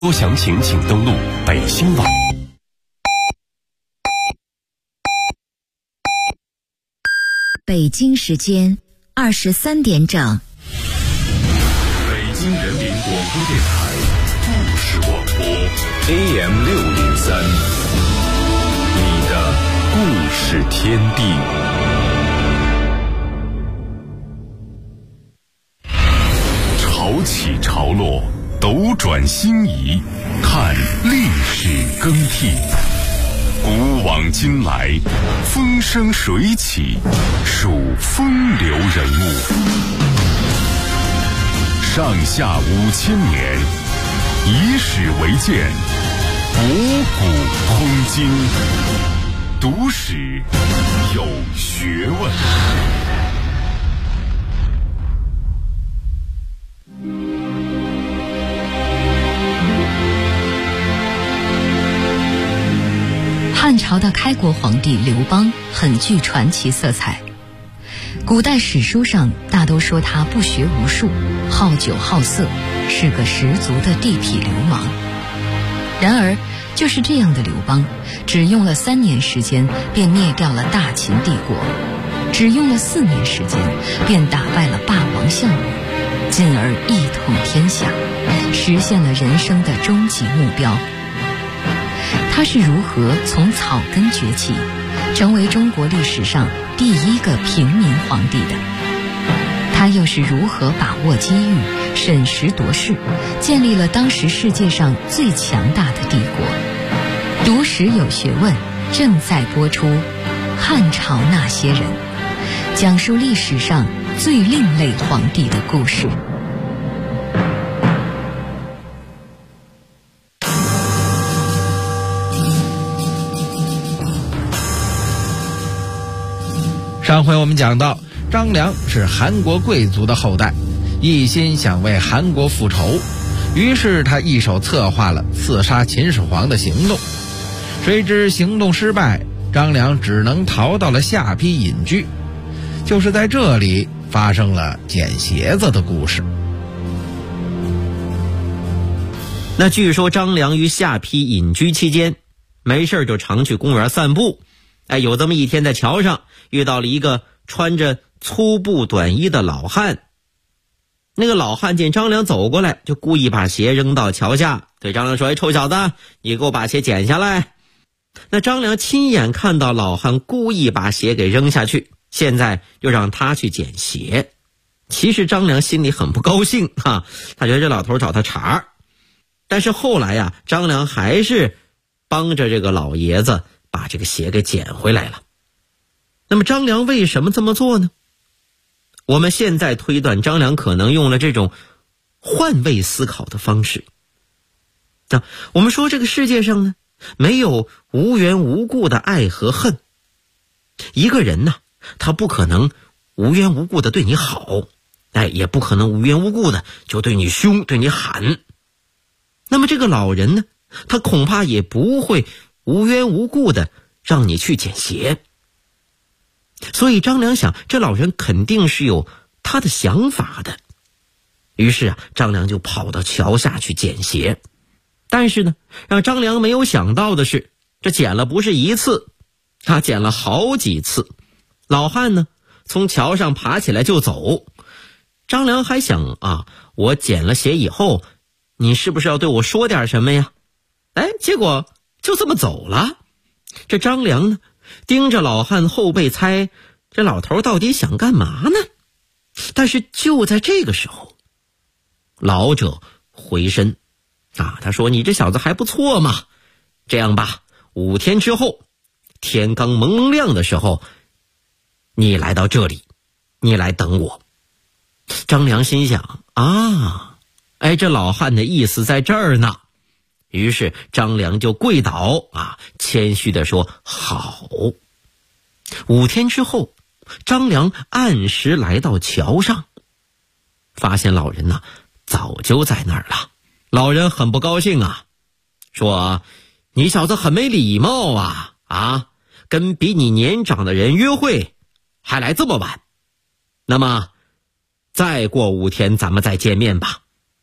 多详情请登录北新网。 北京时间23点整。 北京人民广播电台故事广播 AM603，你的故事天地。潮起潮落，斗转星移，看历史更替。古往今来，风生水起，数风流人物。上下5000年，以史为鉴，博古通今，读史有学问。 汉朝的开国皇帝刘邦很具传奇色彩，古代史书上大都说他不学无术，好酒好色，是个十足的地痞流氓。然而就是这样的刘邦，只用了3年时间便灭掉了大秦帝国，只用了4年时间便打败了霸王项羽，进而一统天下，实现了人生的终极目标。他是如何从草根崛起，成为中国历史上第一个平民皇帝的？他又是如何把握机遇，审时度势，建立了当时世界上最强大的帝国？读史有学问，正在播出《汉朝那些人》，讲述历史上最另类皇帝的故事。 上回我们讲到，张良是韩国贵族的后代，一心想为韩国复仇，于是他一手策划了刺杀秦始皇的行动。谁知行动失败，张良只能逃到了下邳隐居。就是在这里发生了捡鞋子的故事。 那据说张良于下邳隐居期间，没事就常去公园散步。有这么一天，在桥上遇到了一个穿着粗布短衣的老汉。那个老汉见张良走过来，就故意把鞋扔到桥下，对张良说：“臭小子，你给我把鞋捡下来。”那张良亲眼看到老汉故意把鞋给扔下去，现在又让他去捡鞋。其实张良心里很不高兴他觉得这老头找他茬儿。但是后来张良还是帮着这个老爷子把这个鞋给捡回来了。那么张良为什么这么做呢？我们现在推断张良可能用了这种换位思考的方式。我们说这个世界上呢，没有无缘无故的爱和恨。一个人呢，他不可能无缘无故的对你好，也不可能无缘无故的就对你凶，对你喊。那么这个老人呢，他恐怕也不会无缘无故的让你去捡鞋。所以张良想，这老人肯定是有他的想法的。于是张良就跑到桥下去捡鞋。但是呢，让张良没有想到的是，这捡了不是一次，他捡了好几次。老汉呢，从桥上爬起来就走。张良还想我捡了鞋以后，你是不是要对我说点什么呀？结果就这么走了。这张良呢，盯着老汉后背猜，这老头到底想干嘛呢？但是就在这个时候，老者回身他说：“你这小子还不错嘛，这样吧，5天之后，天刚蒙蒙亮的时候，你来到这里，你来等我。”张良心想这老汉的意思在这儿呢。于是张良就跪倒谦虚地说：“好。”5天之后，张良按时来到桥上，发现老人早就在那儿了。老人很不高兴说：“你小子很没礼貌跟比你年长的人约会，还来这么晚。那么再过5天咱们再见面吧。”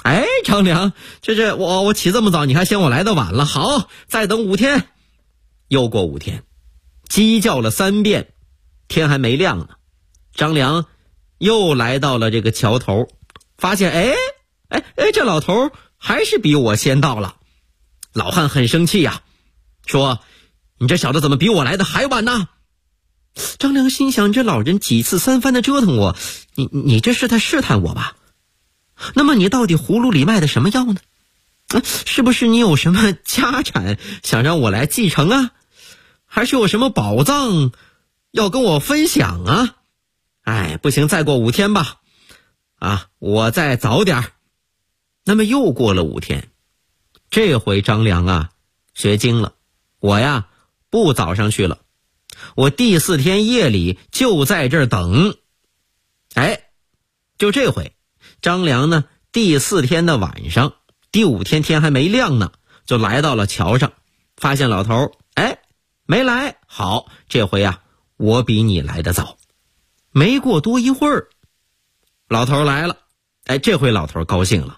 哎，张良，这我起这么早，你还嫌我来的晚了？好，再等5天。又过5天，鸡叫了3遍，天还没亮呢。张良又来到了这个桥头，发现这老头还是比我先到了。老汉很生气呀，说：“你这小子怎么比我来的还晚呢？”张良心想，这老人几次3番的折腾我，你这是在试探我吧？那么你到底葫芦里卖的什么药呢？是不是你有什么家产想让我来继承啊？还是有什么宝藏要跟我分享啊？不行，再过5天吧。我再早点。那么又过了5天，这回张良学精了，我不早上去了，我第4天夜里就在这儿等。就这回张良呢，第4天的晚上，第5天天还没亮呢，就来到了桥上，发现老头没来。好，这回我比你来得早。没过多一会儿，老头来了。这回老头高兴了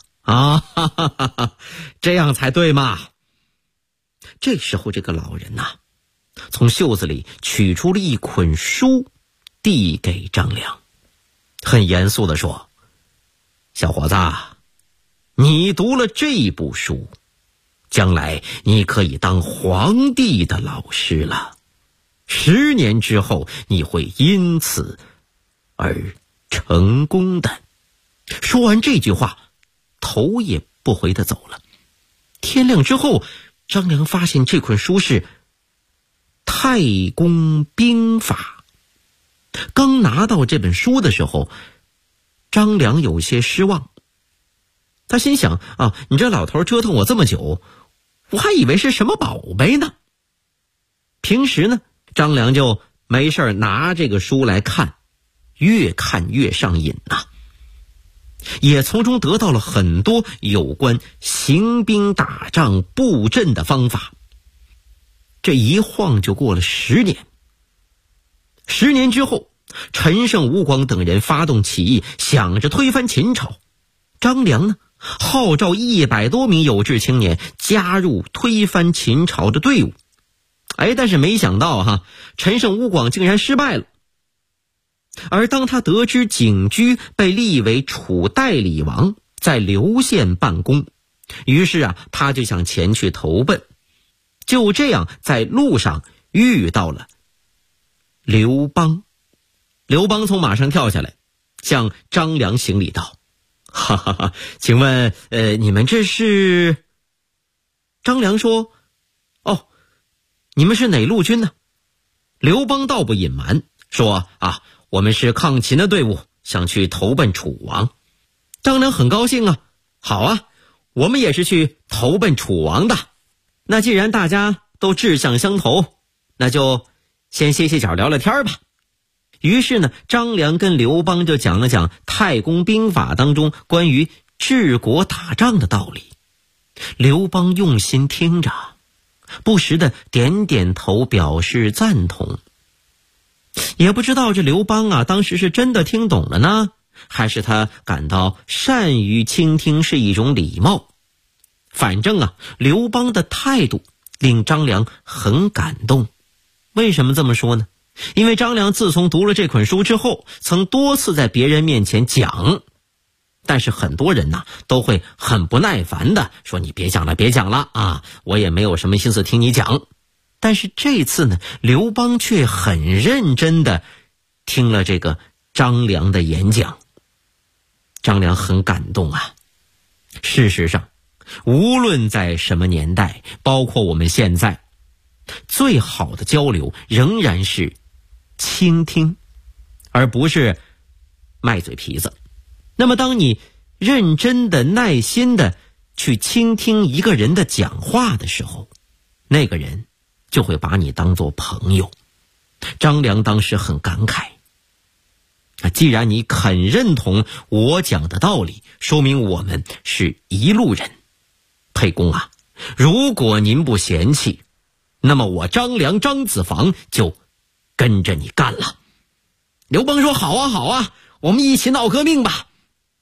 这样才对嘛。这时候这个老人从袖子里取出了一捆书，递给张良，很严肃地说：“小伙子，你读了这部书，将来你可以当皇帝的老师了。10年之后，你会因此而成功的。”说完这句话，头也不回地走了。天亮之后，张良发现这捆书是《太公兵法》。刚拿到这本书的时候，张良有些失望。他心想你这老头折腾我这么久，我还以为是什么宝贝呢。平时呢，张良就没事拿这个书来看，越看越上瘾也从中得到了很多有关行兵打仗布阵的方法。这一晃就过了10年。10年之后，陈胜、吴广等人发动起义，想着推翻秦朝。张良呢，号召100多名有志青年加入推翻秦朝的队伍。但是没想到陈胜、吴广竟然失败了。而当他得知景驹被立为楚代理王，在刘县办公，于是他就想前去投奔。就这样在路上遇到了刘邦。刘邦从马上跳下来，向张良行礼道：“请问你们这是？”张良说：“你们是哪路军呢？”刘邦倒不隐瞒，说：“我们是抗秦的队伍，想去投奔楚王。”张良很高兴好我们也是去投奔楚王的。那既然大家都志向相投，那就先歇歇脚聊聊天吧。于是呢，张良跟刘邦就讲了讲《太公兵法》当中关于治国打仗的道理。刘邦用心听着，不时的点点头表示赞同。也不知道这刘邦当时是真的听懂了呢，还是他感到善于倾听是一种礼貌。反正刘邦的态度令张良很感动。为什么这么说呢？因为张良自从读了这捆书之后，曾多次在别人面前讲，但是很多人都会很不耐烦的说：“你别讲了我也没有什么心思听你讲。”但是这次呢，刘邦却很认真的听了这个张良的演讲。张良很感动事实上，无论在什么年代，包括我们现在，最好的交流仍然是倾听，而不是卖嘴皮子。那么当你认真的、耐心的去倾听一个人的讲话的时候，那个人就会把你当作朋友。张良当时很感慨，既然你肯认同我讲的道理，说明我们是一路人。沛公如果您不嫌弃，那么我张良张子房就跟着你干了。刘邦说：“好啊，我们一起闹革命吧。”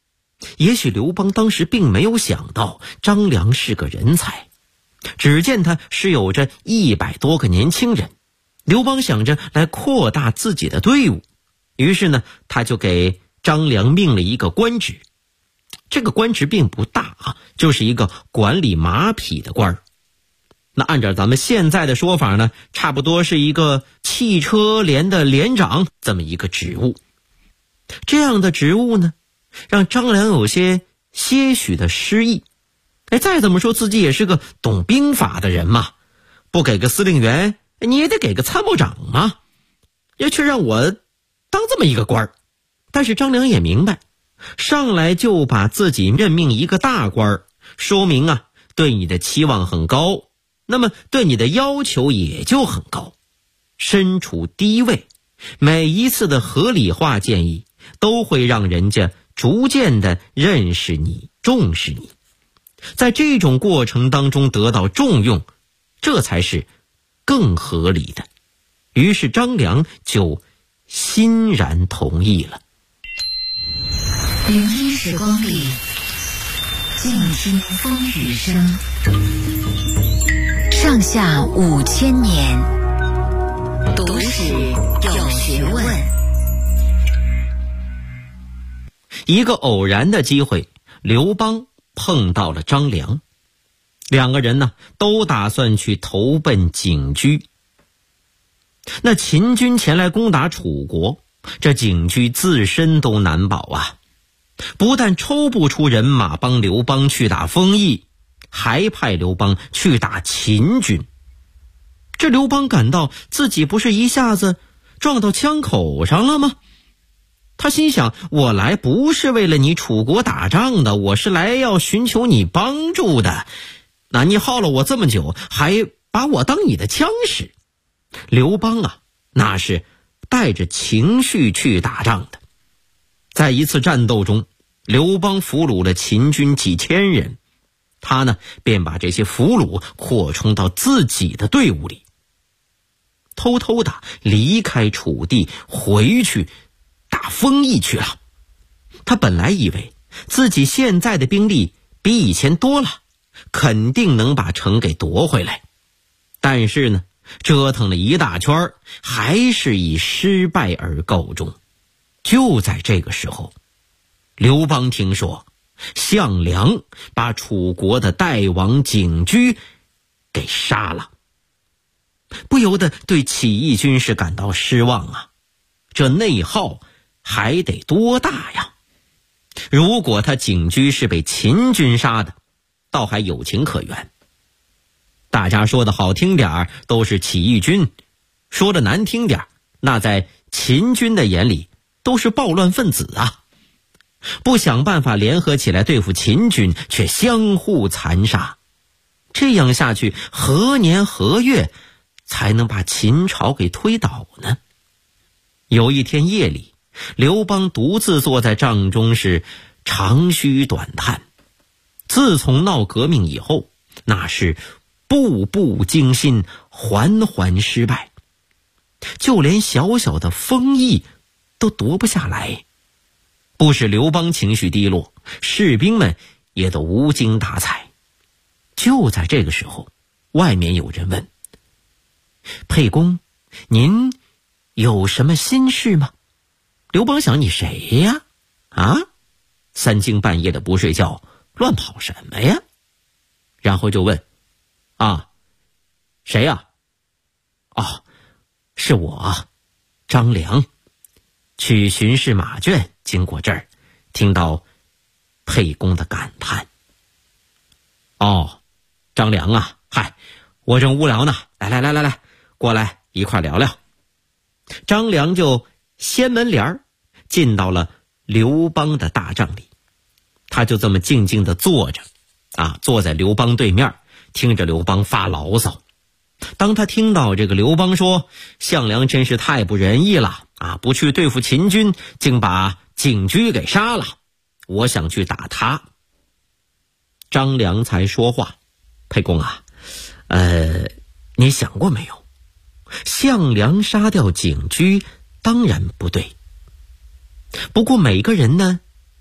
也许刘邦当时并没有想到张良是个人才，只见他是有着100多个年轻人，刘邦想着来扩大自己的队伍，于是呢，他就给张良命了一个官职。这个官职并不大啊，就是一个管理马匹的官儿。那按照咱们现在的说法呢，差不多是一个汽车连的连长这么一个职务。这样的职务呢，让张良有些许的失意。再怎么说自己也是个懂兵法的人嘛，不给个司令员，你也得给个参谋长嘛，也却让我当这么一个官儿。但是张良也明白，上来就把自己任命一个大官儿，说明啊，对你的期望很高，那么对你的要求也就很高。身处低位，每一次的合理化建议都会让人家逐渐的认识你，重视你，在这种过程当中得到重用，这才是更合理的。于是张良就欣然同意了。 聆听时光里，静听风雨声。上下5000年，读史有学问。 一个偶然的机会，刘邦碰到了张良，两个人呢都打算去投奔景居。那秦军前来攻打楚国，这景居自身都难保啊，不但抽不出人马帮刘邦去打丰邑，还派刘邦去打秦军。这刘邦感到自己不是一下子撞到枪口上了吗？他心想，我来不是为了你楚国打仗的，我是来要寻求你帮助的。那你耗了我这么久，还把我当你的枪使。刘邦啊，那是带着情绪去打仗的。在一次战斗中，刘邦俘虏了秦军几千人，他呢便把这些俘虏扩充到自己的队伍里，偷偷的离开楚地，回去打丰邑去了。他本来以为自己现在的兵力比以前多了，肯定能把城给夺回来，但是呢，折腾了一大圈，还是以失败而告终。就在这个时候，刘邦听说项梁把楚国的代王景居给杀了，不由得对起义军是感到失望啊，这内耗还得多大呀？如果他景居是被秦军杀的，倒还有情可原。大家说的好听点都是起义军，说的难听点，那在秦军的眼里都是暴乱分子啊！不想办法联合起来对付秦军，却相互残杀，这样下去何年何月才能把秦朝给推倒呢？有一天夜里，刘邦独自坐在帐中，是长吁短叹。自从闹革命以后，那是步步惊心，环环失败，就连小小的丰邑都夺不下来。不使刘邦情绪低落，士兵们也都无精打采。就在这个时候，外面有人问：沛公，您有什么心事吗？刘邦想，你谁呀？啊，三更半夜的不睡觉，乱跑什么呀？然后就问：啊，谁呀？哦，是我，张良，去巡视马圈，经过这儿，听到沛公的感叹。哦，张良啊，嗨，我正无聊呢，来，过来一块聊聊。张良就掀门帘进到了刘邦的大帐里，他就这么静静地坐着啊，坐在刘邦对面，听着刘邦发牢骚。当他听到这个刘邦说项梁真是太不仁义了啊，不去对付秦军，竟把景居给杀了，我想去打他。张良才说话：沛公啊，你想过没有，项梁杀掉景居当然不对，不过每个人呢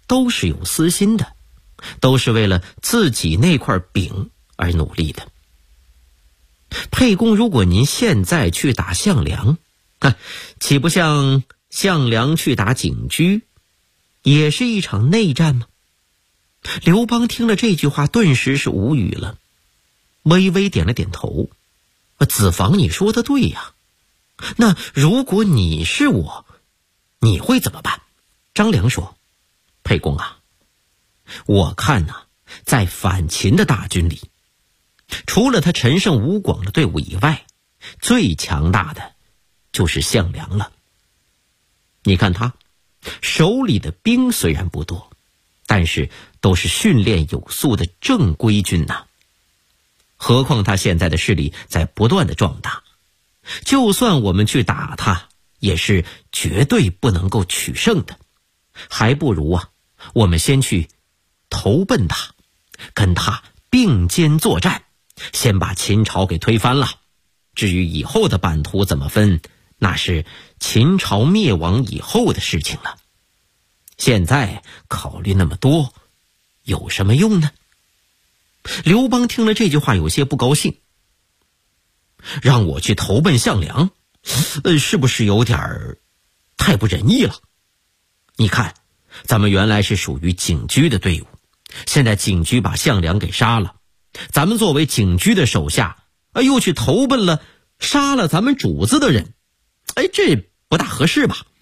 都是有私心的，都是为了自己那块饼而努力的。沛公，如果您现在去打项梁，岂不像项梁去打景驹，也是一场内战吗？刘邦听了这句话，顿时是无语了，微微点了点头。子房，你说的对呀。那如果你是我，你会怎么办？张良说，沛公啊，我看在反秦的大军里，除了他陈胜吴广的队伍以外，最强大的就是项梁了。你看他手里的兵虽然不多，但是都是训练有素的正规军呐。何况他现在的势力在不断的壮大，就算我们去打他，也是绝对不能够取胜的。还不如我们先去投奔他，跟他并肩作战，先把秦朝给推翻了。至于以后的版图怎么分，那是秦朝灭亡以后的事情了。现在考虑那么多有什么用呢？刘邦听了这句话有些不高兴，让我去投奔项梁，是不是有点太不仁义了？你看，咱们原来是属于景驹的队伍，现在景驹把项梁给杀了，咱们作为景驹的手下，又去投奔了杀了咱们主子的人，这不大合适吧？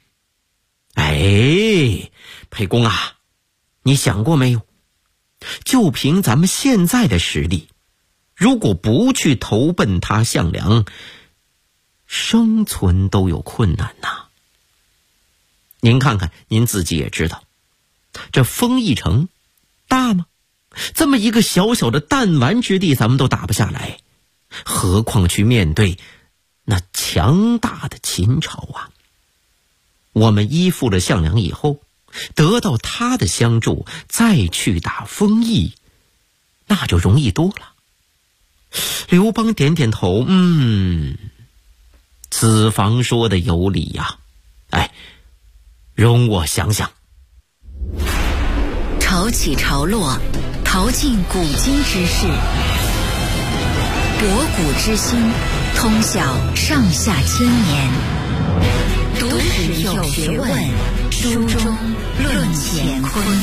沛公啊，你想过没有？就凭咱们现在的实力，如果不去投奔他项梁，生存都有困难呐。您看看，您自己也知道，这丰邑城大吗？这么一个小小的弹丸之地，咱们都打不下来，何况去面对那强大的秦朝啊！我们依附了项梁以后，得到他的相助，再去打丰邑，那就容易多了。刘邦点点头，子房说的有理呀。容我想想。 潮起潮落，淘尽古今之事，博古之心，通晓上下千年，读史有学问，书中论乾坤。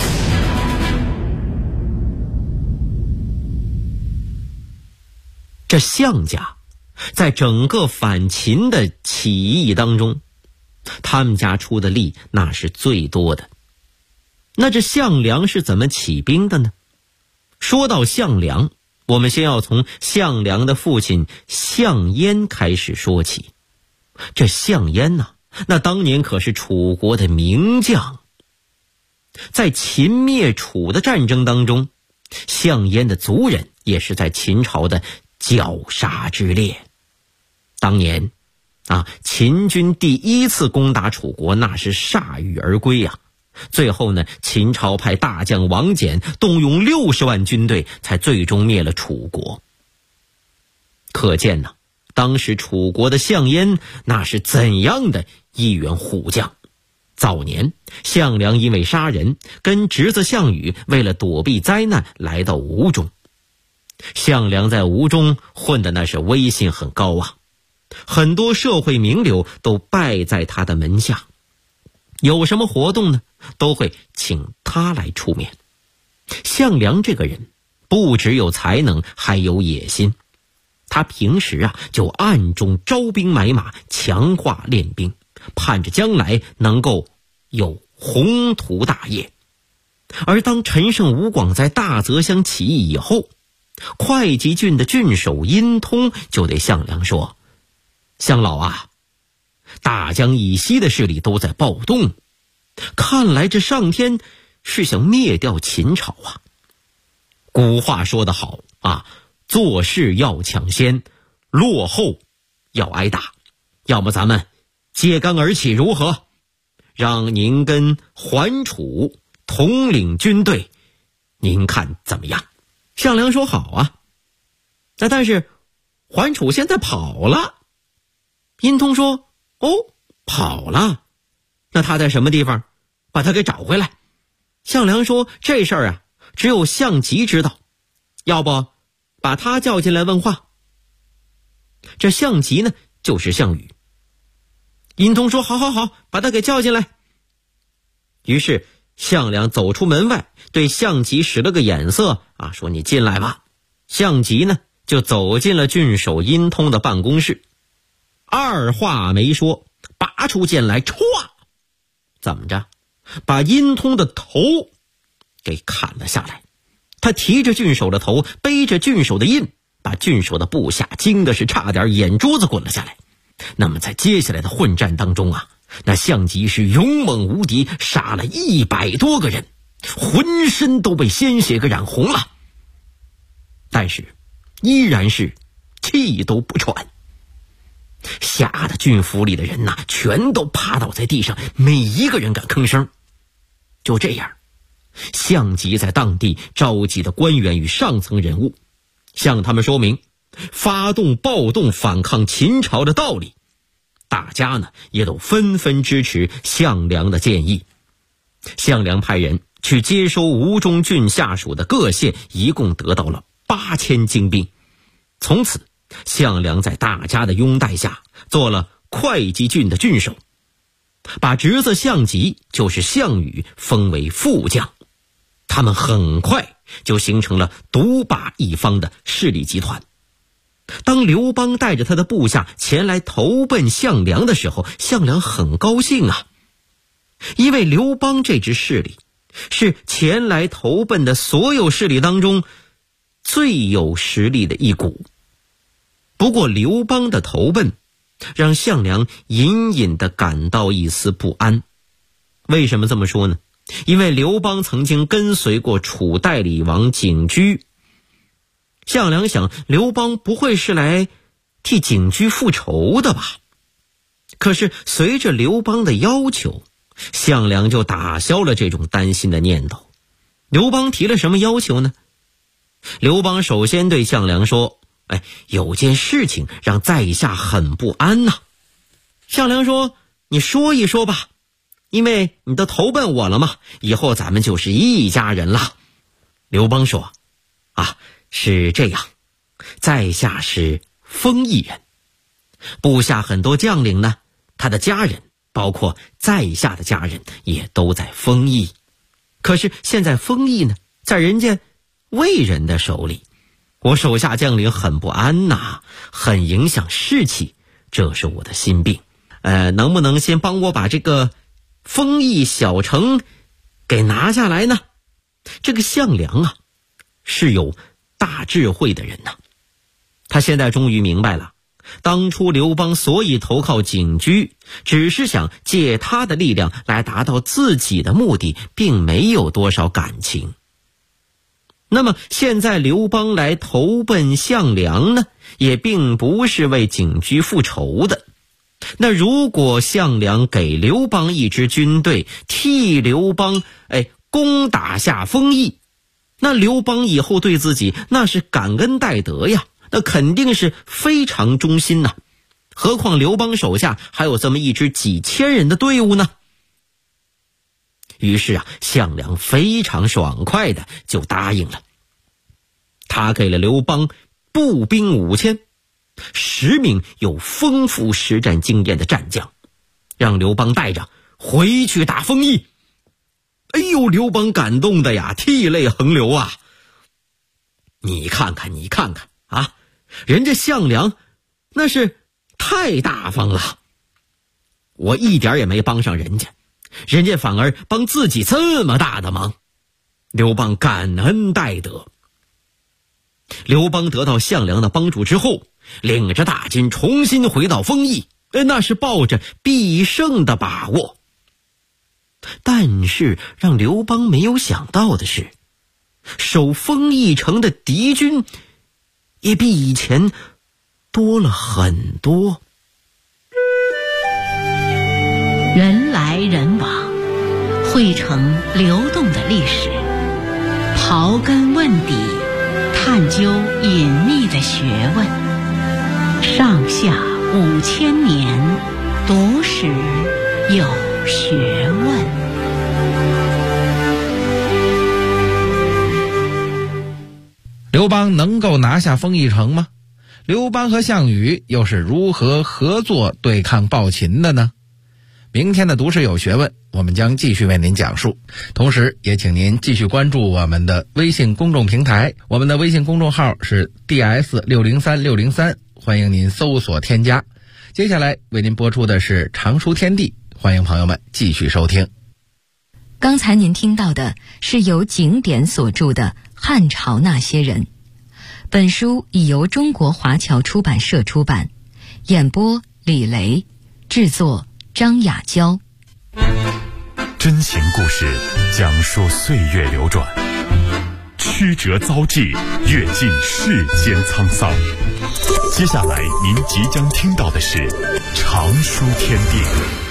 这项家在整个反秦的起义当中，他们家出的力那是最多的。那这项梁是怎么起兵的呢？说到项梁，我们先要从项梁的父亲项燕开始说起。这项燕那当年可是楚国的名将，在秦灭楚的战争当中，项燕的族人也是在秦朝的绞杀之列。当年秦军第一次攻打楚国，那是铩羽而归啊。最后呢，秦朝派大将王翦动用60万军队，才最终灭了楚国。可见当时楚国的项燕那是怎样的一员虎将。早年项梁因为杀人，跟侄子项羽为了躲避灾难来到吴中。项梁在吴中混的那是威信很高啊，很多社会名流都拜在他的门下，有什么活动呢，都会请他来出面。项梁这个人不只有才能，还有野心。他平时就暗中招兵买马，强化练兵，盼着将来能够有宏图大业。而当陈胜吴广在大泽乡起义以后，会稽郡的郡守殷通就对项梁说，项老啊，大江以西的势力都在暴动，看来这上天是想灭掉秦朝啊。古话说得好做事要抢先，落后要挨打。要么咱们揭竿而起如何？让您跟桓楚统领军队，您看怎么样？项梁说好啊。但是桓楚现在跑了。殷通说跑了，那他在什么地方？把他给找回来。 项梁说这事儿啊，只有项籍知道，要不把他叫进来问话。这项籍呢，就是项羽。殷通说好，把他给叫进来。于是项梁走出门外，对项籍使了个眼色啊，说你进来吧。项籍呢，就走进了郡守殷通的办公室，二话没说，拔出剑来，歘，怎么着，把殷通的头给砍了下来。他提着郡守的头，背着郡守的印，把郡守的部下惊的是差点眼珠子滚了下来。那么在接下来的混战当中啊，那项籍是勇猛无敌，杀了100多个人，浑身都被鲜血给染红了，但是依然是气都不喘。吓得郡府里的人呐，全都趴倒在地上，没一个人敢吭声。就这样，项籍在当地召集的官员与上层人物，向他们说明发动暴动反抗秦朝的道理。大家呢也都纷纷支持项梁的建议。项梁派人去接收吴中郡下属的各县，一共得到了8000精兵。从此项梁在大家的拥戴下做了会稽郡的郡守，把侄子项籍就是项羽封为副将。他们很快就形成了独霸一方的势力集团。当刘邦带着他的部下前来投奔项梁的时候，项梁很高兴啊，因为刘邦这支势力是前来投奔的所有势力当中最有实力的一股。不过刘邦的投奔让项梁隐隐地感到一丝不安。为什么这么说呢？因为刘邦曾经跟随过楚代理王景居，项梁想刘邦不会是来替景居复仇的吧？可是随着刘邦的要求，项梁就打消了这种担心的念头。刘邦提了什么要求呢？刘邦首先对项梁说，有件事情让在下很不安呐。项梁说，你说一说吧，因为你都投奔我了嘛，以后咱们就是一家人了。刘邦说，是这样，在下是丰邑人，部下很多将领呢，他的家人包括在下的家人也都在丰邑。可是现在丰邑呢，在人家魏人的手里，我手下将领很不安呐，很影响士气，这是我的心病。能不能先帮我把这个丰邑小城给拿下来呢？这个项梁啊，是有大智慧的人呐。他现在终于明白了，当初刘邦所以投靠景居，只是想借他的力量来达到自己的目的，并没有多少感情。那么现在刘邦来投奔项梁呢，也并不是为景居复仇的。那如果项梁给刘邦一支军队，替刘邦攻打下丰邑，那刘邦以后对自己那是感恩戴德呀，那肯定是非常忠心呐。何况刘邦手下还有这么一支几千人的队伍呢。于是项梁非常爽快的就答应了。他给了刘邦步兵5000，10名有丰富实战经验的战将，让刘邦带着回去打丰邑。刘邦感动的呀，涕泪横流啊！你看看啊，人家项梁那是太大方了，我一点也没帮上人家，人家反而帮自己这么大的忙。刘邦感恩戴德。刘邦得到项梁的帮助之后，领着大军重新回到丰邑，那是抱着必胜的把握。但是让刘邦没有想到的是，守丰邑城的敌军也比以前多了很多。 人来人往，汇成流动的历史，刨根问底，探究隐秘的学问，上下5000年，读史有学问。 刘邦能够拿下丰邑城吗？刘邦和项羽又是如何合作对抗暴秦的呢？明天的读史有学问，我们将继续为您讲述，同时也请您继续关注我们的微信公众平台，我们的微信公众号是 DS603603，欢迎您搜索添加。接下来为您播出的是常书天地，欢迎朋友们继续收听。 刚才您听到的是由景典所著的《汉朝那些人》，本书已由中国华侨出版社出版，演播李雷，制作张雅娇。 真情故事讲述岁月流转，曲折遭际，阅尽世间沧桑。接下来您即将听到的是常书天地。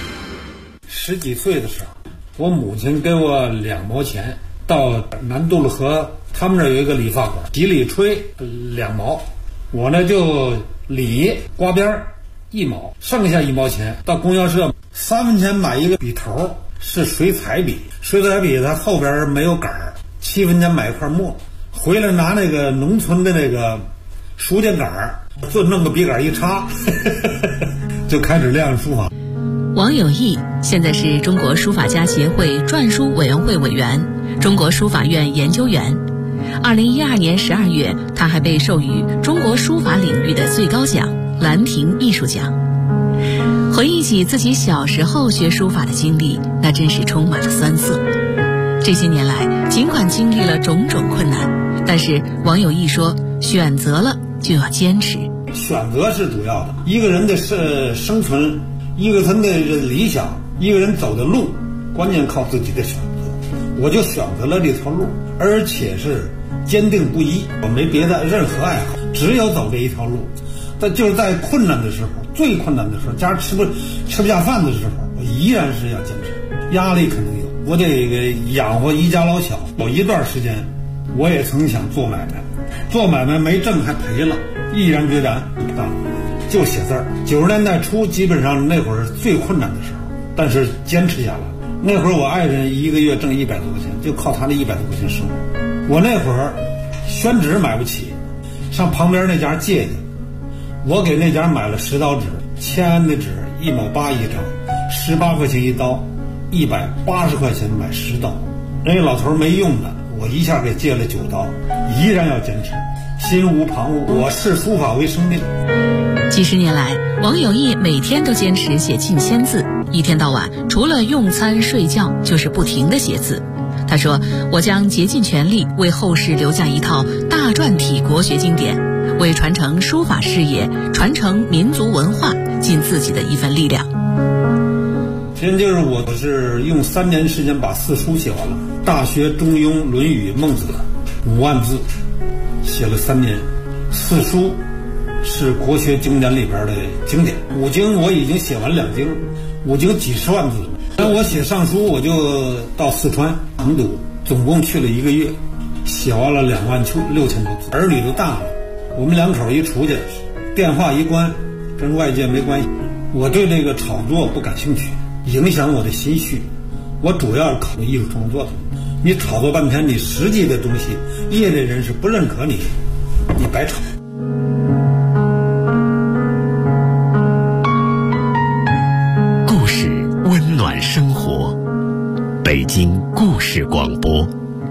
10几岁的时候，我母亲给我2毛钱，到南渡了河，他们这儿有一个理发馆，洗理吹2毛，我呢就理刮边1毛，剩下1毛钱到供销社3分钱买一个笔头，是水彩笔，水彩笔它后边没有杆儿，7分钱买一块墨，回来拿那个农村的那个书签杆儿，就弄个笔杆一插就开始练书法。 王有义现在是中国书法家协会篆书委员会委员、中国书法院研究员。2012年12月，他还被授予中国书法领域的最高奖兰亭艺术奖。回忆起自己小时候学书法的经历，那真是充满了酸涩。这些年来，尽管经历了种种困难，但是王有义说，选择了就要坚持。 选择是主要的，一个人的生存，一个人的理想，一个人走的路，关键靠自己的选择。我就选择了这条路，而且是坚定不移，我没别的任何爱好，只有走这一条路。但就是在困难的时候，最困难的时候，家吃不下饭的时候，我依然是要坚持。压力肯定有，我得养活一家老小。有一段时间，我也曾想做买卖，做买卖没挣还赔了，毅然决然就写字儿。90年代初，基本上那会儿最困难的时候，但是坚持下来。那会儿我爱人1个月挣100多块钱，就靠他那100多块钱生活。我那会儿宣纸买不起，上旁边那家借去。我给那家买了10刀纸，签安的纸1毛8一张，18块钱一刀，180块钱买10刀。人家老头没用的，我一下给借了9刀，依然要坚持，心无旁骛。我视书法为生命。 几十年来，王有义每天都坚持写近1000字，一天到晚除了用餐睡觉就是不停地写字。他说，我将竭尽全力为后世留下一套大篆体国学经典，为传承书法事业、传承民族文化尽自己的一份力量。 现在就是我是用3年时间把4书写完了，《大学》《中庸》《论语》《孟子》5万字，写了3年。4书是国学经典里边的经典，5经我已经写完2经，5经几十万字。但我写上书，我就到四川成都，总共去了1个月，写完了26000多字。儿女都大了，我们2口一出去，电话一关，跟外界没关系。我对这个炒作不感兴趣，影响我的心绪。我主要是考虑艺术创作的。你炒作半天，你实际的东西，业内人士不认可你，你白炒。 故事温暖生活，北京故事广播。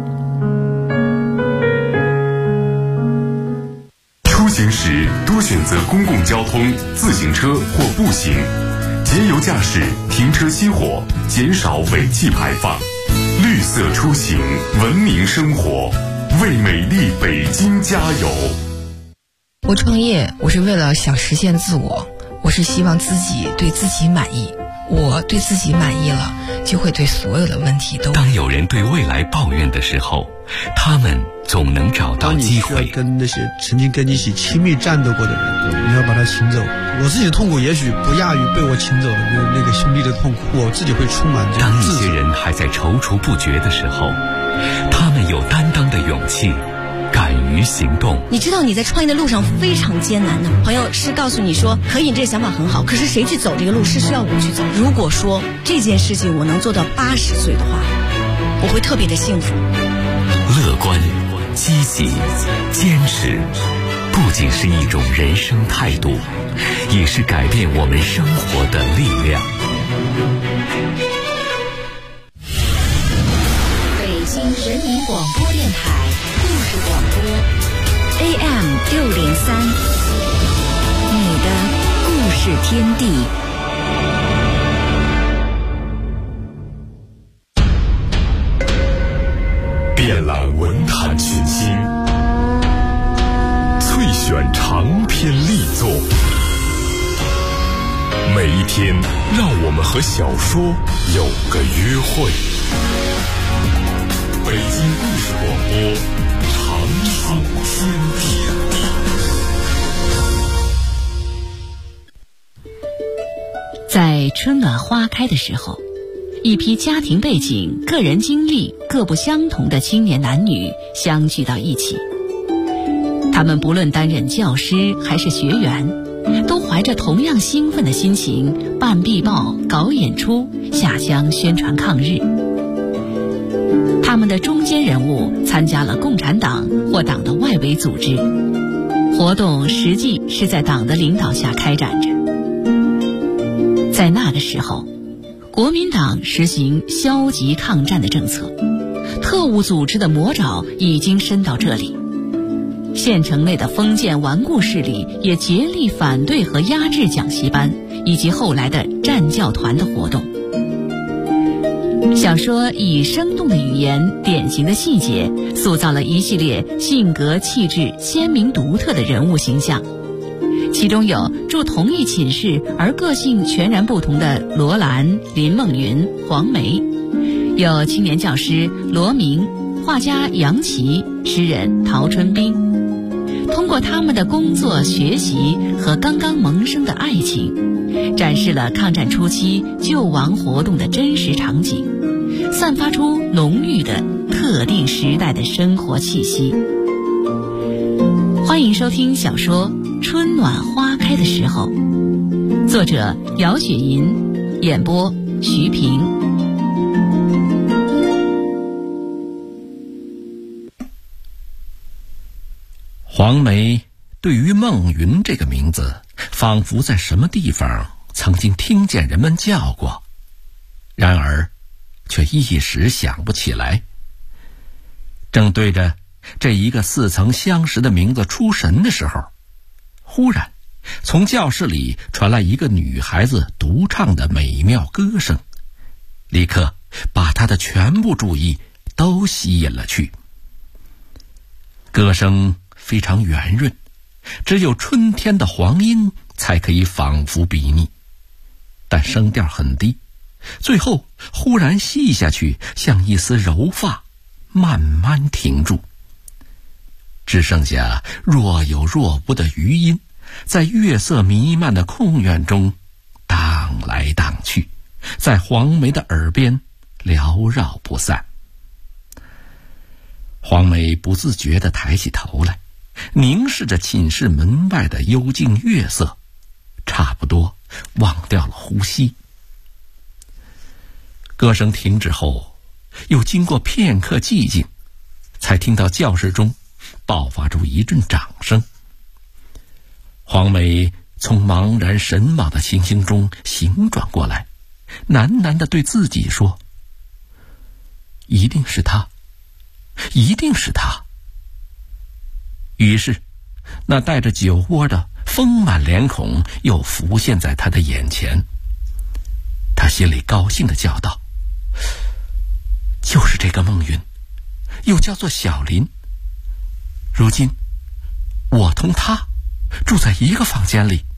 出行时多选择公共交通、自行车或步行，节油驾驶，停车熄火，减少尾气排放。绿色出行，文明生活，为美丽北京加油。 我创业，我是为了想实现自我，我是希望自己对自己满意。我对自己满意了，就会对所有的问题都。 当有人对未来抱怨的时候，他们总能找到机会。 当你需要跟那些曾经跟你一起亲密战斗过的人，你要把他请走。我自己的痛苦也许不亚于被我请走的那个兄弟的痛苦，我自己会充满这种自责。 当一些人还在踌躇不决的时候，他们有担当的勇气，敢于行动。 你知道你在创业的路上非常艰难的，朋友是告诉你说可以，你这个想法很好，可是谁去走这个路是需要我去走。如果说这件事情我能做到80岁的话，我会特别的幸福。 乐观、 积极、坚持，不仅是一种人生态度，也是改变我们生活的力量。 北京人民广播电台故事广播 AM603，你的故事天地。 遍览文坛群星，萃选长篇力作，每一天让我们和小说有个约会。北京故事广播，长青天地。 在春暖花开的时候，一批家庭背景、个人经历各不相同的青年男女相聚到一起。他们不论担任教师还是学员，都怀着同样兴奋的心情办壁报、搞演出、下乡宣传抗日。他们的中坚人物参加了共产党或党的外围组织，活动实际是在党的领导下开展着。在那个时候，国民党实行消极抗战的政策，特务组织的魔爪已经伸到这里。县城内的封建顽固势力也竭力反对和压制讲习班以及后来的战教团的活动。小说以生动的语言、典型的细节，塑造了一系列性格气质鲜明独特的人物形象。其中有住同一寝室而个性全然不同的罗兰、林梦云、黄梅，有青年教师罗明、画家杨琦、诗人陶春冰。通过他们的工作、学习和刚刚萌生的爱情，展示了抗战初期救亡活动的真实场景，散发出浓郁的特定时代的生活气息。欢迎收听小说《春暖花开的时候》，作者姚雪银，演播徐平。 黄梅对于孟云这个名字，仿佛在什么地方曾经听见人们叫过，然而却一时想不起来。正对着这一个似曾相识的名字出神的时候，忽然从教室里传来一个女孩子独唱的美妙歌声，立刻把她的全部注意都吸引了去。歌声非常圆润，只有春天的黄莺才可以仿佛比拟，但声调很低，最后忽然细下去，像一丝柔发，慢慢停住，只剩下若有若无的余音，在月色弥漫的空院中荡来荡去，在黄梅的耳边缭绕不散。黄梅不自觉地抬起头来，凝视着寝室门外的幽静月色，差不多忘掉了呼吸。歌声停止后，又经过片刻寂静，才听到教室中爆发出一阵掌声。黄梅从茫然神往的情形中醒转过来，喃喃地对自己说：一定是他，一定是他。于是那带着酒窝的丰满脸孔又浮现在他的眼前，他心里高兴地叫道：就是这个孟云，又叫做小林，如今我同他住在一个房间里。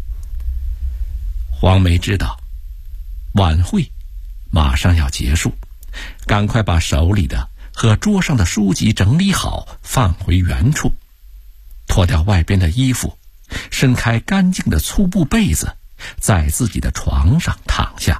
黄梅知道晚会马上要结束，赶快把手里的和桌上的书籍整理好，放回原处，脱掉外边的衣服，伸开干净的粗布被子，在自己的床上躺下。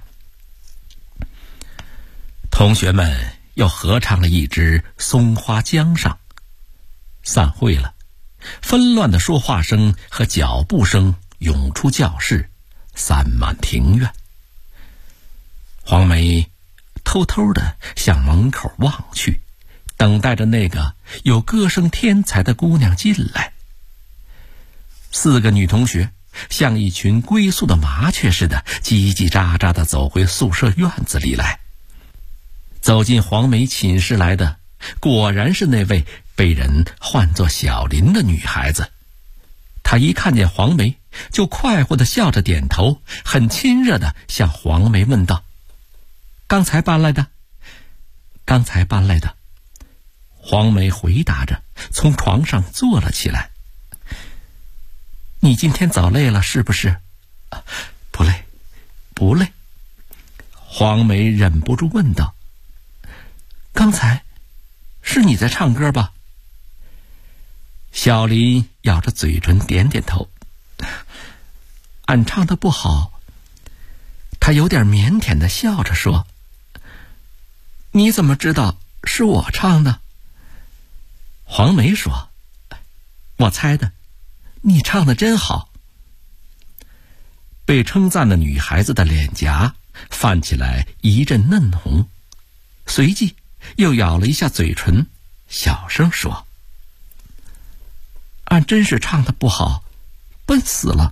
同学们又合唱了一支《松花江上》，散会了，纷乱的说话声和脚步声涌出教室，散满庭院。黄梅偷偷地向门口望去， 等待着那个有歌声天才的姑娘进来。4个女同学像一群归宿的麻雀似的，叽叽喳喳地走回宿舍院子里来。走进黄梅寝室来的，果然是那位被人唤作小林的女孩子。她一看见黄梅，就快活地笑着点头，很亲热地向黄梅问道：“刚才搬来的？”“刚才搬来的。”黄梅回答着，从床上坐了起来。“你今天走累了是不是？”“不累，不累。”黄梅忍不住问道。“刚才是你在唱歌吧？”小林咬着嘴唇点点头。“俺唱得不好。”他有点腼腆地笑着说。“你怎么知道是我唱的？”黄梅说：“我猜的，你唱得真好。”被称赞的女孩子的脸颊泛起来一阵嫩红，随即又咬了一下嘴唇，小声说：“俺真是唱得不好，笨死了。”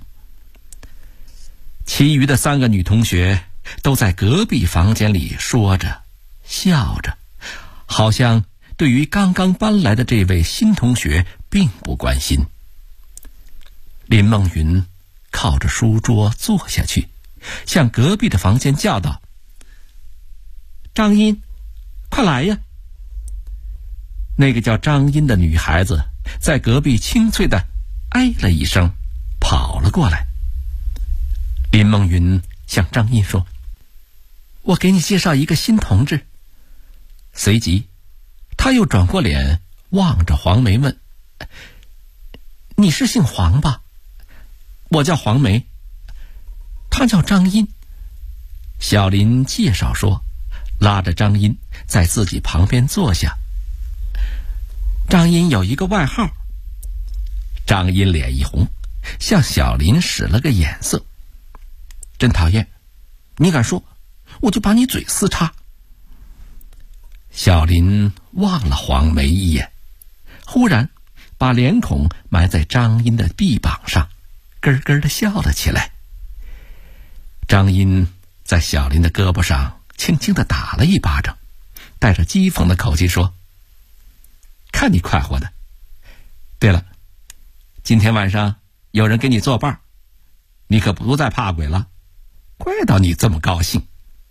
其余的3个女同学都在隔壁房间里说着笑着，好像对于刚刚搬来的这位新同学并不关心。林梦云靠着书桌坐下去，向隔壁的房间叫道：“张茵，快来呀！”那个叫张茵的女孩子在隔壁清脆地哎了一声，跑了过来。林梦云向张茵说：“我给你介绍一个新同志。”随即他又转过脸望着黄梅问：“你是姓黄吧？”“我叫黄梅。”“他叫张茵。”小林介绍说，拉着张茵在自己旁边坐下。张茵有一个外号。张茵脸一红，向小林使了个眼色：“真讨厌，你敢说，我就把你嘴撕叉。”小林望了黄梅一眼，忽然把脸孔埋在张茵的臂膀上，咯咯地笑了起来。张茵在小林的胳膊上轻轻地打了一巴掌，带着讥讽的口气说：“看你快活的。对了，今天晚上有人给你作伴，你可不再怕鬼了，怪到你这么高兴。”“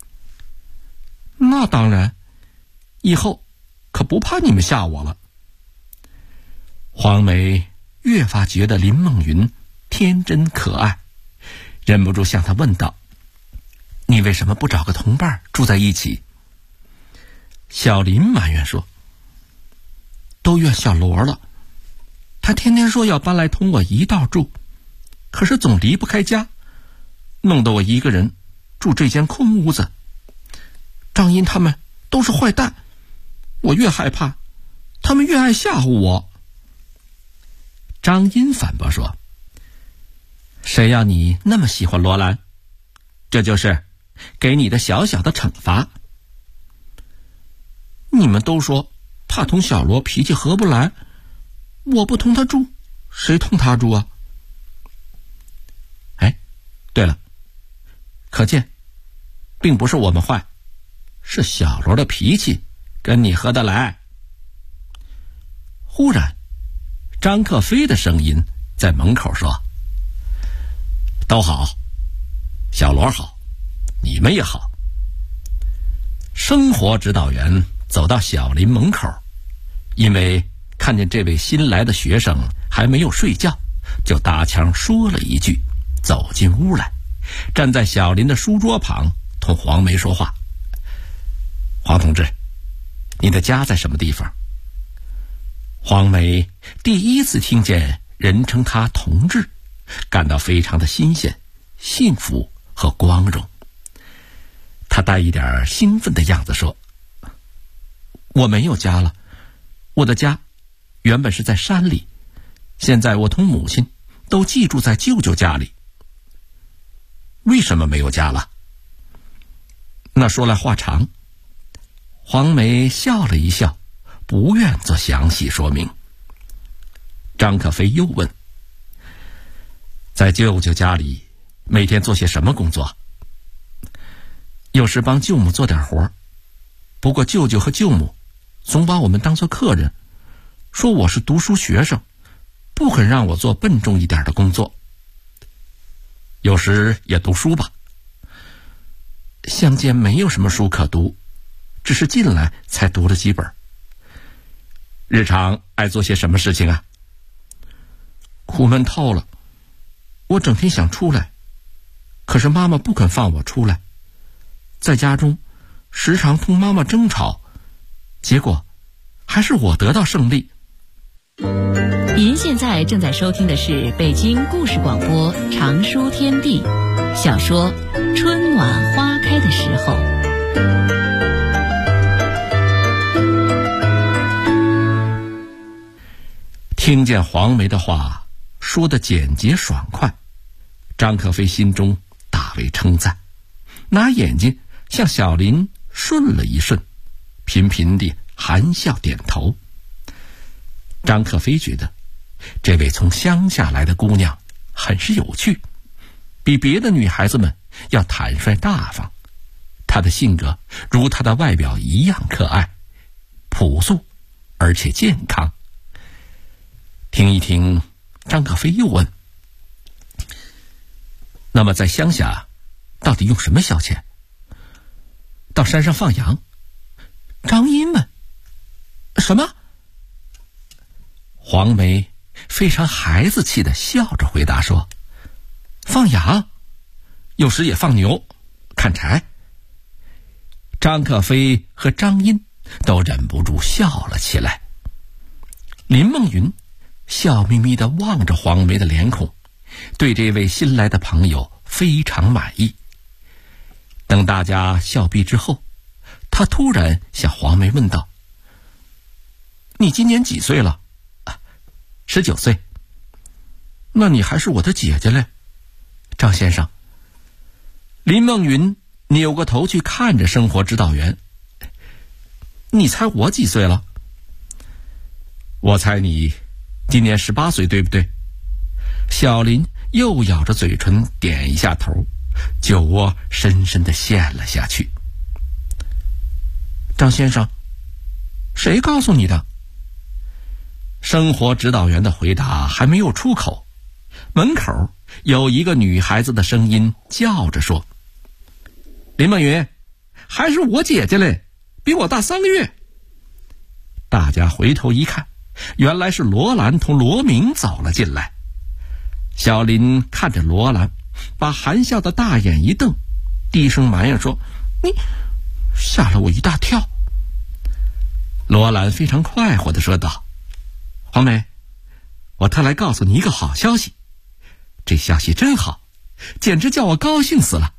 那当然，以后可不怕你们吓我了。”黄梅越发觉得林梦云天真可爱，忍不住向她问道：“你为什么不找个同伴住在一起？”小林埋怨说：“都怨小罗了，他天天说要搬来同我一道住，可是总离不开家，弄得我一个人住这间空屋子。张茵他们都是坏蛋，我越害怕，他们越爱吓唬我。”张茵反驳说：“谁要你那么喜欢罗兰？这就是给你的小小的惩罚。你们都说怕同小罗脾气合不来，我不同他住，谁同他住啊？哎，对了，可见并不是我们坏，是小罗的脾气跟你合得来。”忽然张克飞的声音在门口说：“都好，小罗好，你们也好。”生活指导员走到小林门口，因为看见这位新来的学生还没有睡觉，就搭腔说了一句，走进屋来，站在小林的书桌旁同黄梅说话：“黄同志，你的家在什么地方？”黄梅第一次听见人称他同志，感到非常的新鲜、幸福和光荣。他带一点兴奋的样子说：“我没有家了，我的家原本是在山里，现在我同母亲都寄住在舅舅家里。”“为什么没有家了？”那说来话长。黄梅笑了一笑， 不愿做详细说明。张可飞又问：在舅舅家里每天做些什么工作？有时帮舅母做点活，不过舅舅和舅母总把我们当作客人，说我是读书学生，不肯让我做笨重一点的工作。有时也读书吧，乡间没有什么书可读，只是进来才读了几本。日常爱做些什么事情啊？苦闷透了，我整天想出来，可是妈妈不肯放我出来，在家中时常同妈妈争吵，结果还是我得到胜利。 您现在正在收听的是北京故事广播长书天地小说《春暖花开的时候》。 听见黄梅的话说得简洁爽快，张可飞心中大为称赞，拿眼睛向小林顺了一顺，频频地含笑点头。张可飞觉得这位从乡下来的姑娘很是有趣，比别的女孩子们要坦率大方，她的性格如她的外表一样可爱、朴素而且健康。听一听，张可飞又问：那么在乡下到底用什么消遣？到山上放羊？张英问：什么？黄梅非常孩子气地笑着回答说：放羊，有时也放牛，砍柴。张可飞和张英都忍不住笑了起来。林梦云笑眯眯地望着黄梅的脸孔，对这位新来的朋友非常满意。等大家笑毕之后，他突然向黄梅问道：你今年几岁了？19岁。那你还是我的姐姐嘞，张先生。林梦云扭过头去看着生活指导员：你猜我几岁了？我猜你今年18岁，对不对？小林又咬着嘴唇点一下头，酒窝深深地陷了下去。张先生，谁告诉你的？生活指导员的回答还没有出口，门口有一个女孩子的声音叫着说：林梦云，还是我姐姐嘞，比我大3个月。大家回头一看，原来是罗兰同罗明走了进来。小林看着罗兰，把含笑的大眼一瞪，低声埋怨说：你吓了我一大跳。罗兰非常快活地说道：黄梅，我特来告诉你一个好消息，这消息真好，简直叫我高兴死了。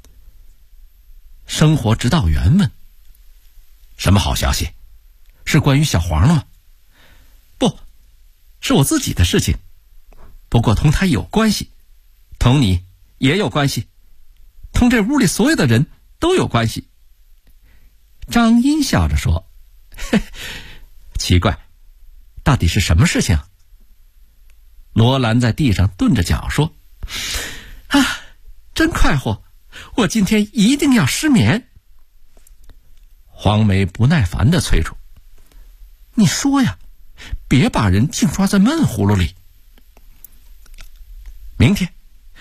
生活指导员问：什么好消息？是关于小黄的吗？不，是我自己的事情，不过同他有关系，同你也有关系，同这屋里所有的人都有关系。张英笑着说：嘿，奇怪，到底是什么事情？罗兰在地上顿着脚说：真快活，我今天一定要失眠。黄梅不耐烦地催促：你说呀，别把人净抓在闷葫芦里。明天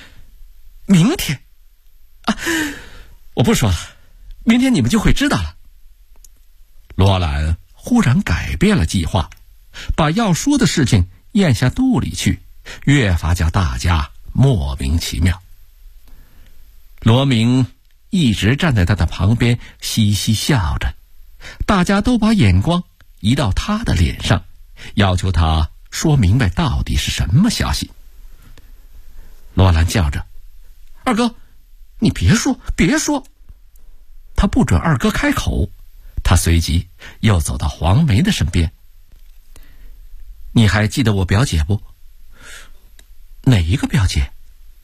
我不说了，明天你们就会知道了。罗兰忽然改变了计划，把要说的事情咽下肚里去，越发叫大家莫名其妙。罗明一直站在他的旁边嘻嘻笑着，大家都把眼光移到他的脸上，要求他说明白到底是什么消息。罗兰叫着：二哥，你别说。他不准二哥开口，他随即又走到黄梅的身边。你还记得我表姐不？哪一个表姐？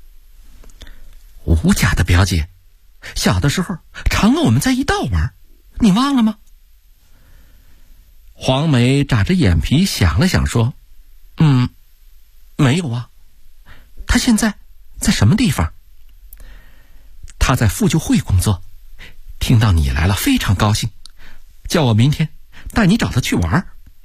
吴家的表姐，小的时候常跟我们在一道玩，你忘了吗？ 黄梅眨着眼皮想了想说：“没有啊。他现在在什么地方？”“他在妇救会工作，听到你来了非常高兴，叫我明天带你找他去玩。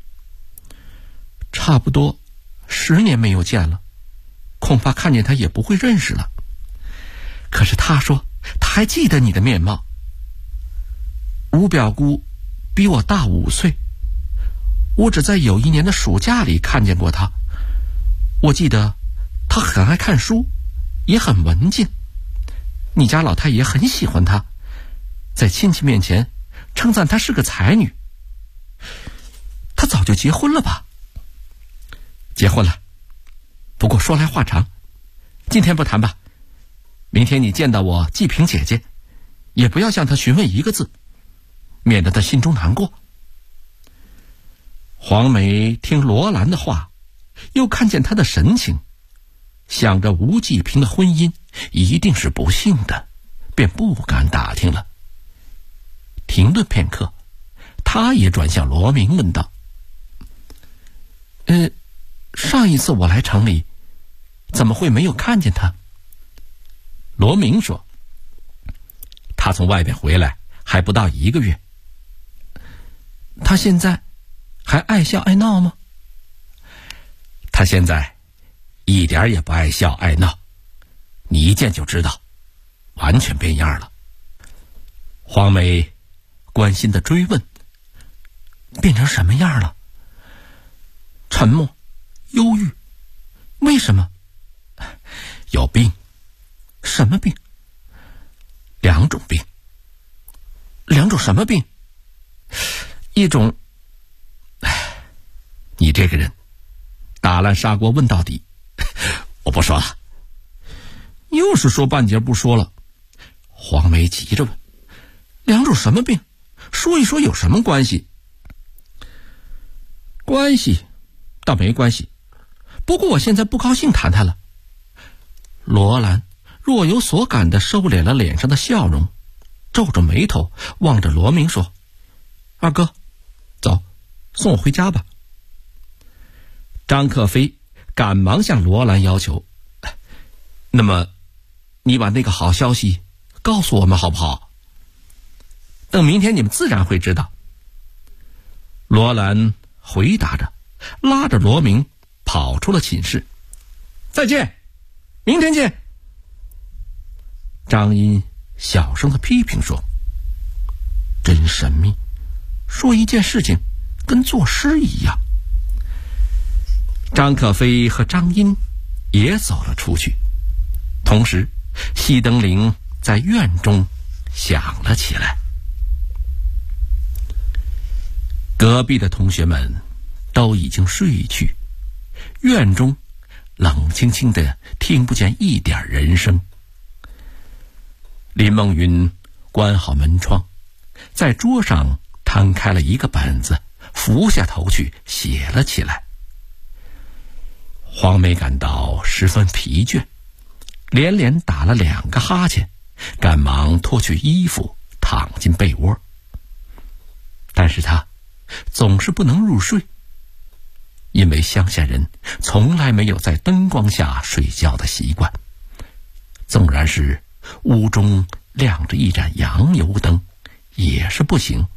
差不多10年没有见了，恐怕看见他也不会认识了。可是他说他还记得你的面貌。吴表姑比我大5岁，我只在有一年的暑假里看见过他。我记得他很爱看书，也很文静。你家老太爷很喜欢他，在亲戚面前称赞她是个才女。她早就结婚了吧？”“结婚了，不过说来话长，今天不谈吧。明天你见到我季萍姐姐，也不要向她询问一个字，免得她心中难过。”黄梅听罗兰的话，又看见他的神情，想着吴季萍的婚姻一定是不幸的，便不敢打听了。停顿片刻，他也转向罗明问道：“上一次我来城里，怎么会没有看见他？”罗明说：“他从外边回来还不到1个月。”“他现在还爱笑爱闹吗？”“他现在一点也不爱笑爱闹，你一见就知道，完全变样了。”黄梅关心地追问：“变成什么样了？”“沉默，忧郁。为什么？”“有病。”“什么病？”“2种病。”“2种什么病？”“一种……你这个人打烂砂锅问到底，我不说了。”“又是说半截不说了。”黄梅急着问：“2种什么病？说一说有什么关系？”“关系倒没关系，不过我现在不高兴谈他了。”罗兰若有所感地收敛了脸上的笑容，皱着眉头望着罗明说：“二哥，走，送我回家吧。”张克飞赶忙向罗兰要求：“那么你把那个好消息告诉我们好不好？等明天你们自然会知道。”罗兰回答着，拉着罗明跑出了寝室。“再见，明天见。”张英小声的批评说：“真神秘，说一件事情跟作诗一样。”张可飞和张英也走了出去，同时熄灯铃在院中响了起来。隔壁的同学们都已经睡去，院中冷清清的，听不见一点人声。林梦云关好门窗，在桌上摊开了一个本子，伏下头去写了起来。黄梅感到十分疲倦，连连打了2个哈欠，赶忙脱去衣服躺进被窝。但是她总是不能入睡，因为乡下人从来没有在灯光下睡觉的习惯，纵然是屋中亮着一盏洋油灯也是不行。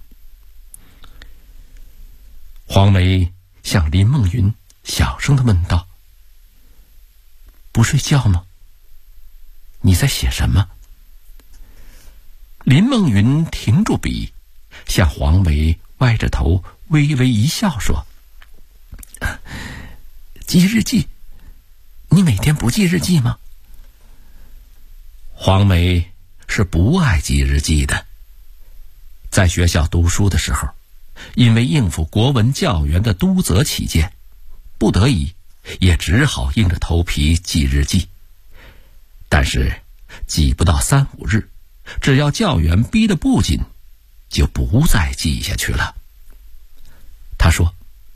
黄梅向林梦云小声地问道：“不睡觉吗？你在写什么？”林梦云停住笔，向黄梅歪着头微微一笑说：“记日记。你每天不记日记吗？”黄梅是不爱记日记的。在学校读书的时候，因为应付国文教员的督责起见，不得已也只好硬着头皮记日记。但是记不到3、5日，只要教员逼得不紧，就不再记下去了。他说：“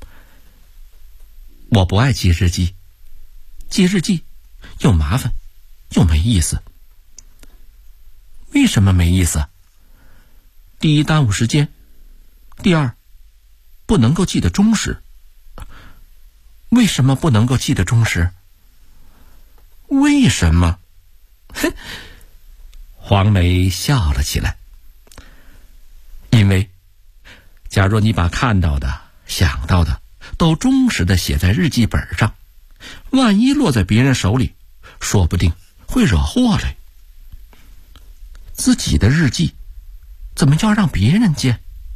我不爱记日记，记日记又麻烦又没意思。”“为什么没意思？”“第一，耽误时间；第二，不不能够记得忠实。为什么不能够记得忠实？为什么？哼！黄梅笑了起来。因为假如你把看到的、想到的都忠实地写在日记本上，万一落在别人手里，说不定会惹祸嘞。自己的日记怎么要让别人见？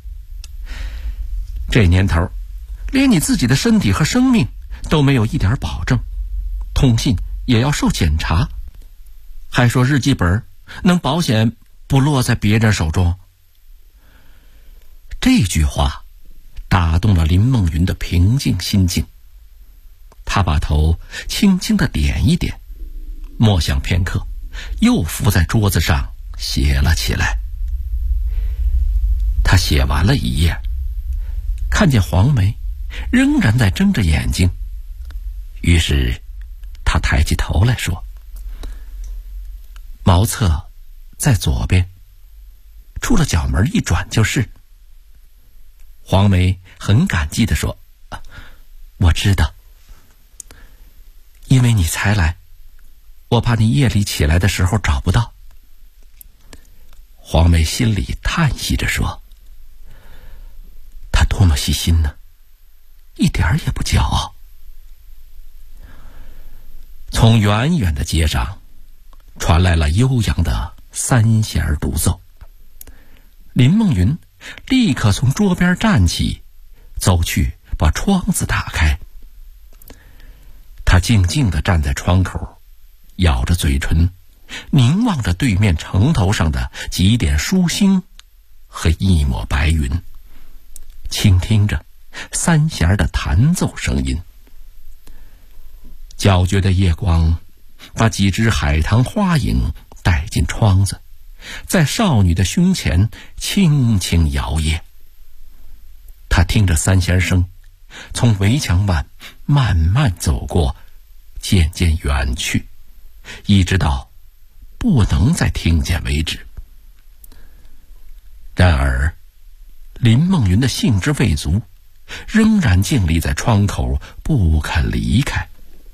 这年头，连你自己的身体和生命都没有一点保证，通信也要受检查，还说日记本能保险不落在别人手中？这句话打动了林梦云的平静心境，他把头轻轻地点一点，默想片刻，又伏在桌子上写了起来。他写完了一页，看见黄梅仍然在睁着眼睛，于是他抬起头来说：“茅厕在左边，出了角门一转就是。”黄梅很感激地说：“我知道，因为你才来，我怕你夜里起来的时候找不到。”黄梅心里叹息着说：“他多么细心呢，一点儿也不骄傲。”从远远的街上传来了悠扬的三弦独奏。林梦云立刻从桌边站起，走去把窗子打开。他静静地站在窗口，咬着嘴唇，凝望着对面城头上的几点疏星和一抹白云，倾听着三弦的弹奏声音。皎洁的夜光把几只海棠花影带进窗子，在少女的胸前轻轻摇曳。他听着三弦声从围墙外慢慢走过，渐渐远去，一直到不能再听见为止。然而林梦云的兴致未足，仍然静立在窗口不肯离开。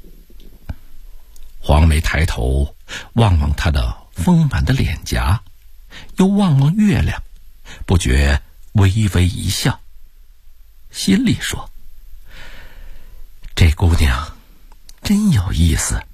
黄梅抬头望望他的丰满的脸颊，又望望月亮，不觉微微一笑，心里说：“这姑娘真有意思。”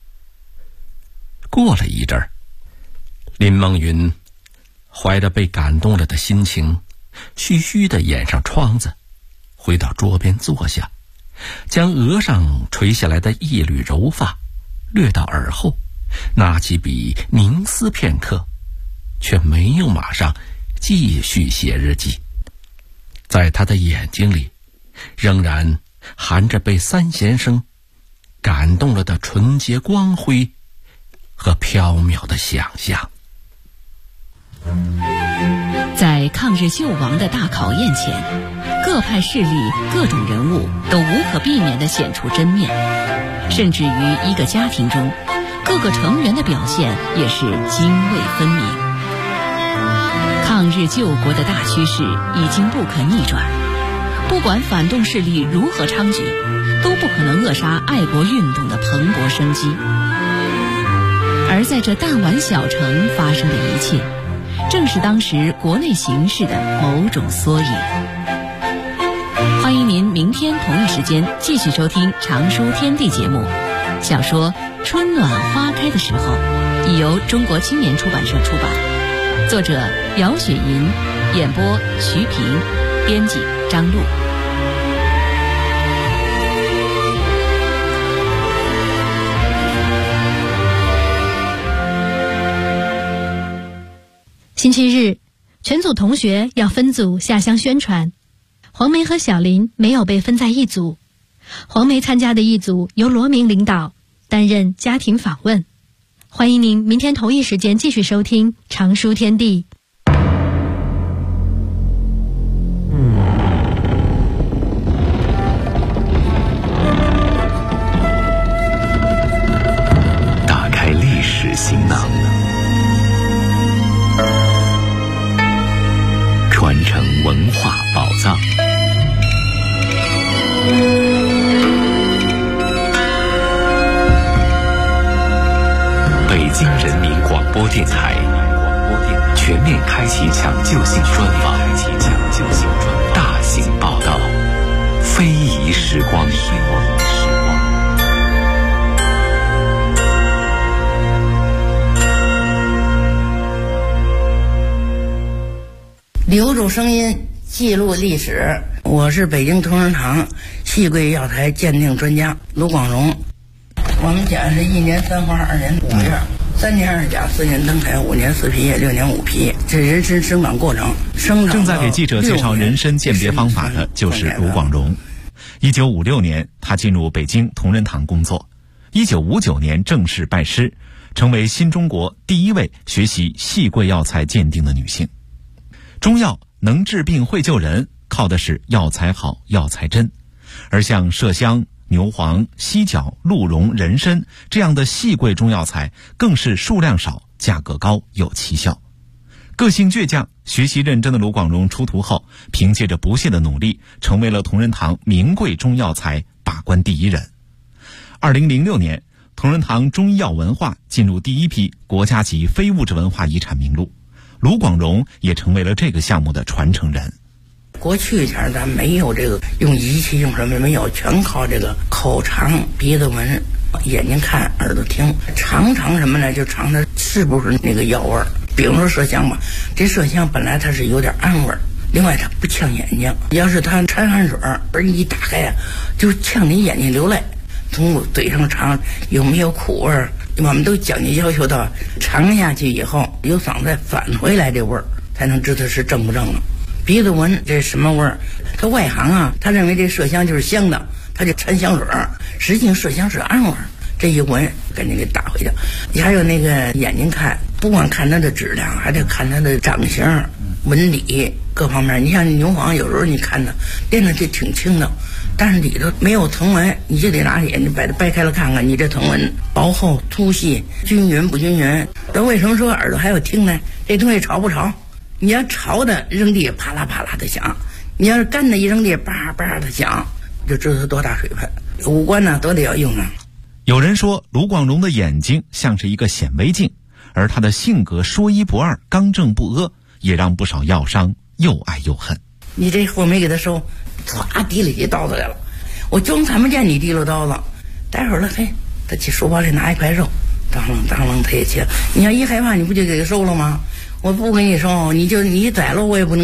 过了一阵儿，林梦云怀着被感动了的心情，虚虚地掩上窗子，回到桌边坐下，将额上垂下来的一缕柔发掠到耳后，拿起笔凝思片刻，却没有马上继续写日记。在他的眼睛里，仍然含着被三弦声感动了的纯洁光辉和缥缈的想象。 在抗日救亡的大考验前，各派势力、各种人物都无可避免地显出真面，甚至于一个家庭中，各个成员的表现也是泾渭分明。抗日救国的大趋势已经不可逆转，不管反动势力如何猖獗，都不可能扼杀爱国运动的蓬勃生机。而在这弹丸小城发生的一切，正是当时国内形势的某种缩影。欢迎您明天同一时间继续收听《常书天地》节目。小说《春暖花开的时候》已由中国青年出版社出版，作者姚雪银，演播徐平，编辑张璐。 星期日，全组同学要分组下乡宣传。黄梅和小林没有被分在一组，黄梅参加的一组由罗明领导，担任家庭访问。欢迎您明天同一时间继续收听《常书天地》。 打开历史行囊，传承文化宝藏， 京人民广播电台全面开启抢救性专访，大型报道，非遗时光。 留住声音，记录历史。我是北京同仁堂细桂药材鉴定专家卢广荣。我们讲是1年3花2年5月，3年2甲4年登台5年4皮叶6年5皮，这人参生长过程。 正在给记者介绍人参鉴别方法的就是卢广荣。1956年，他进入北京同仁堂工作。1959年正式拜师，成为新中国第1位学习细桂药材鉴定的女性。中药能治病会救人，靠的是药材好药材真，而像麝香、牛黄、犀角、鹿茸、人参这样的细桂中药材更是数量少、价格高、有奇效。个性倔强、学习认真的卢广荣出徒后，凭借着不懈的努力，成为了同仁堂名贵中药材把关第1人。2006年，同仁堂中医药文化进入第1批国家级非物质文化遗产名录，卢广荣也成为了这个项目的传承人。 过去前咱没有这个用仪器用什么没有，全靠这个口尝、鼻子闻、眼睛看、耳朵听，尝什么呢？就尝它是不是那个药味儿。比如说麝香吧，这麝香本来它是有点暗味儿，另外它不呛眼睛。要是它掺汗水儿一打开呀，就呛你眼睛流泪。从嘴上尝有没有苦味儿，我们都讲究要求到尝下去以后有嗓子再返回来这味儿，才能知道是正不正了。鼻子闻这什么味儿？他外行啊，他认为这麝香就是香的，他就掺香水儿，实际上麝香是暗味儿。这一闻赶紧给打回去。你还有那个眼睛看，不光看它的质量，还得看它的长相、纹理各方面。你像牛黄，有时候你看它练的就挺轻的，但是里头没有藤纹，你就得拿眼睛把它掰开了看看，你这藤纹薄厚、粗细、均匀不均匀。那为什么说耳朵还要听呢？这东西潮不潮？你要潮的扔地啪啦啪啦的响，你要是干的一扔地叭叭的响，就知道它多大水分。五官呢都得要用上。 有人说卢广荣的眼睛像是一个显微镜，而他的性格说一不二、刚正不阿，也让不少药商又爱又恨。 你这货没给他收，唰提了起刀子来了，我就看不见你提了刀子，待会儿了，嘿，他去书包里拿一块肉，当啷他也切。你要一害怕，你不就给他收了吗？我不给你收，你宰了我也不能